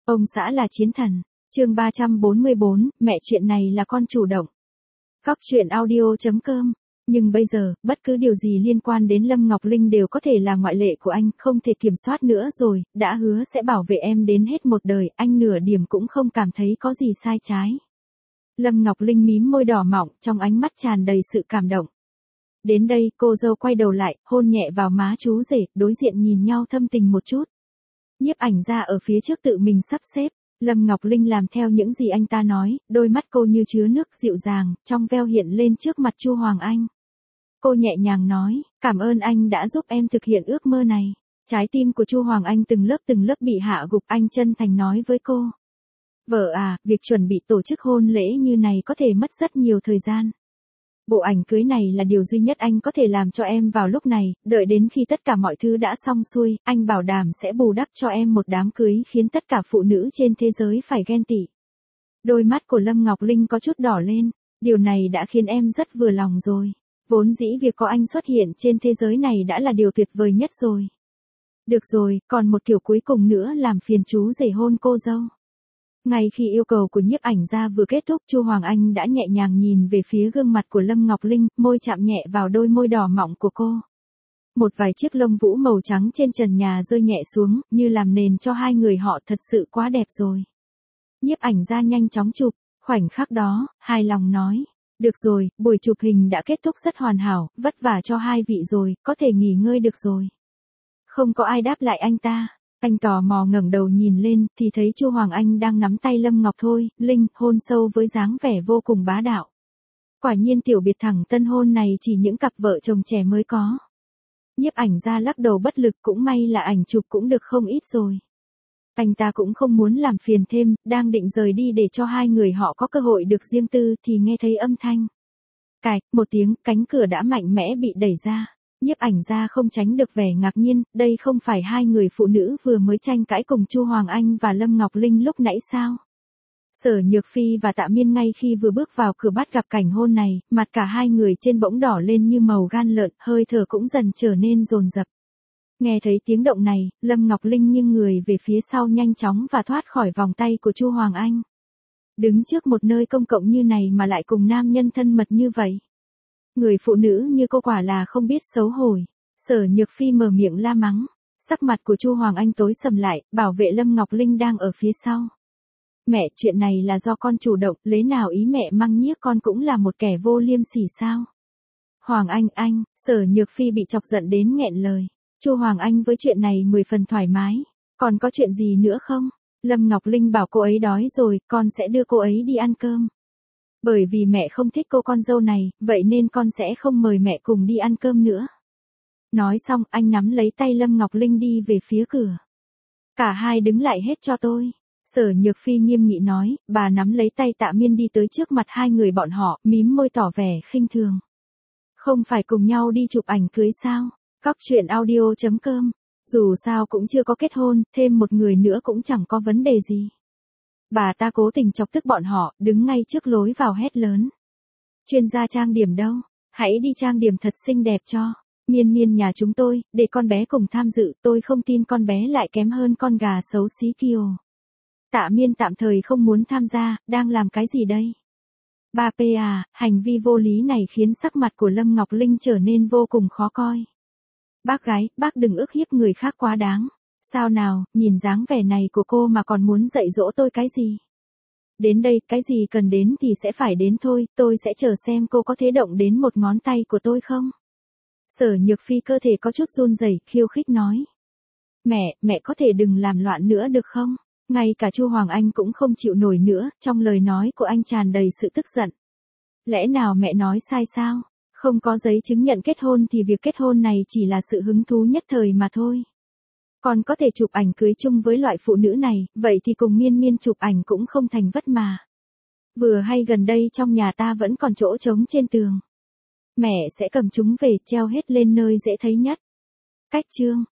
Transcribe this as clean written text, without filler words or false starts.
Ông xã là chiến thần. Chương 344, mẹ chuyện này là con chủ động. Góc truyện audio.com. Nhưng bây giờ, bất cứ điều gì liên quan đến Lâm Ngọc Linh đều có thể là ngoại lệ của anh, không thể kiểm soát nữa rồi, đã hứa sẽ bảo vệ em đến hết một đời, anh nửa điểm cũng không cảm thấy có gì sai trái. Lâm Ngọc Linh mím môi đỏ mọng, trong ánh mắt tràn đầy sự cảm động. Đến đây, cô dâu quay đầu lại, hôn nhẹ vào má chú rể, đối diện nhìn nhau thâm tình một chút. Nhiếp ảnh ra ở phía trước tự mình sắp xếp. Lâm Ngọc Linh làm theo những gì anh ta nói, đôi mắt cô như chứa nước dịu dàng, trong veo hiện lên trước mặt Chu Hoàng Anh. Cô nhẹ nhàng nói, cảm ơn anh đã giúp em thực hiện ước mơ này. Trái tim của Chu Hoàng Anh từng lớp bị hạ gục, anh chân thành nói với cô. Vợ à, việc chuẩn bị tổ chức hôn lễ như này có thể mất rất nhiều thời gian. Bộ ảnh cưới này là điều duy nhất anh có thể làm cho em vào lúc này, đợi đến khi tất cả mọi thứ đã xong xuôi, anh bảo đảm sẽ bù đắp cho em một đám cưới khiến tất cả phụ nữ trên thế giới phải ghen tị. Đôi mắt của Lâm Ngọc Linh có chút đỏ lên, điều này đã khiến em rất vừa lòng rồi. Vốn dĩ việc có anh xuất hiện trên thế giới này đã là điều tuyệt vời nhất rồi. Được rồi, còn một kiểu cuối cùng nữa làm phiền chú rể hôn cô dâu. Ngay khi yêu cầu của nhiếp ảnh gia vừa kết thúc, Chu Hoàng Anh đã nhẹ nhàng nhìn về phía gương mặt của Lâm Ngọc Linh, môi chạm nhẹ vào đôi môi đỏ mọng của cô. Một vài chiếc lông vũ màu trắng trên trần nhà rơi nhẹ xuống, như làm nền cho hai người họ, thật sự quá đẹp rồi. Nhiếp ảnh gia nhanh chóng chụp, khoảnh khắc đó, hài lòng nói. Được rồi, buổi chụp hình đã kết thúc rất hoàn hảo, vất vả cho hai vị rồi, có thể nghỉ ngơi được rồi. Không có ai đáp lại anh ta. Anh tò mò ngẩng đầu nhìn lên, thì thấy Chu Hoàng Anh đang nắm tay Lâm Ngọc Linh, hôn sâu với dáng vẻ vô cùng bá đạo. Quả nhiên tiểu biệt thẳng tân hôn này chỉ những cặp vợ chồng trẻ mới có. Nhiếp ảnh gia lắc đầu bất lực, cũng may là ảnh chụp cũng được không ít rồi. Anh ta cũng không muốn làm phiền thêm, đang định rời đi để cho hai người họ có cơ hội được riêng tư thì nghe thấy âm thanh. Cạch, một tiếng, cánh cửa đã mạnh mẽ bị đẩy ra. Nhiếp ảnh gia không tránh được vẻ ngạc nhiên, đây không phải hai người phụ nữ vừa mới tranh cãi cùng Chu Hoàng Anh và Lâm Ngọc Linh lúc nãy sao? Sở Nhược Phi và Tạ Miên ngay khi vừa bước vào cửa bắt gặp cảnh hôn này, mặt cả hai người trên bỗng đỏ lên như màu gan lợn, hơi thở cũng dần trở nên dồn dập. Nghe thấy tiếng động này, Lâm Ngọc Linh nghiêng người về phía sau nhanh chóng và thoát khỏi vòng tay của Chu Hoàng Anh. Đứng trước một nơi công cộng như này mà lại cùng nam nhân thân mật như vậy. Người phụ nữ như cô quả là không biết xấu hổ. Sở Nhược Phi mở miệng la mắng. Sắc mặt của Chu Hoàng Anh tối sầm lại, bảo vệ Lâm Ngọc Linh đang ở phía sau. Mẹ, chuyện này là do con chủ động, lấy nào ý mẹ măng nhiếc con cũng là một kẻ vô liêm sỉ sao? Hoàng Anh, Sở Nhược Phi bị chọc giận đến nghẹn lời. Chu Hoàng Anh với chuyện này 10 phần thoải mái. Còn có chuyện gì nữa không? Lâm Ngọc Linh bảo cô ấy đói rồi, con sẽ đưa cô ấy đi ăn cơm. Bởi vì mẹ không thích cô con dâu này, vậy nên con sẽ không mời mẹ cùng đi ăn cơm nữa. Nói xong, anh nắm lấy tay Lâm Ngọc Linh đi về phía cửa. Cả hai đứng lại hết cho tôi. Sở Nhược Phi nghiêm nghị nói, bà nắm lấy tay Tạ Miên đi tới trước mặt hai người bọn họ, mím môi tỏ vẻ khinh thường. Không phải cùng nhau đi chụp ảnh cưới sao? Góc truyện audio.com. Dù sao cũng chưa có kết hôn, thêm một người nữa cũng chẳng có vấn đề gì. Bà ta cố tình chọc tức bọn họ, đứng ngay trước lối vào hét lớn. Chuyên gia trang điểm đâu? Hãy đi trang điểm thật xinh đẹp cho. Miên nhà chúng tôi, để con bé cùng tham dự, tôi không tin con bé lại kém hơn con gà xấu xí kia. Tạ Miên tạm thời không muốn tham gia, đang làm cái gì đây? Ba P à, hành vi vô lý này khiến sắc mặt của Lâm Ngọc Linh trở nên vô cùng khó coi. Bác gái, bác đừng ức hiếp người khác quá đáng. Sao nào, nhìn dáng vẻ này của cô mà còn muốn dạy dỗ tôi cái gì? Đến đây, cái gì cần đến thì sẽ phải đến thôi, tôi sẽ chờ xem cô có thể động đến một ngón tay của tôi không? Sở Nhược Phi cơ thể có chút run rẩy, khiêu khích nói. Mẹ có thể đừng làm loạn nữa được không? Ngay cả Chu Hoàng Anh cũng không chịu nổi nữa, trong lời nói của anh tràn đầy sự tức giận. Lẽ nào mẹ nói sai sao? Không có giấy chứng nhận kết hôn thì việc kết hôn này chỉ là sự hứng thú nhất thời mà thôi. Còn có thể chụp ảnh cưới chung với loại phụ nữ này, vậy thì cùng Miên chụp ảnh cũng không thành vất mà. Vừa hay gần đây trong nhà ta vẫn còn chỗ trống trên tường. Mẹ sẽ cầm chúng về treo hết lên nơi dễ thấy nhất. Cách chương.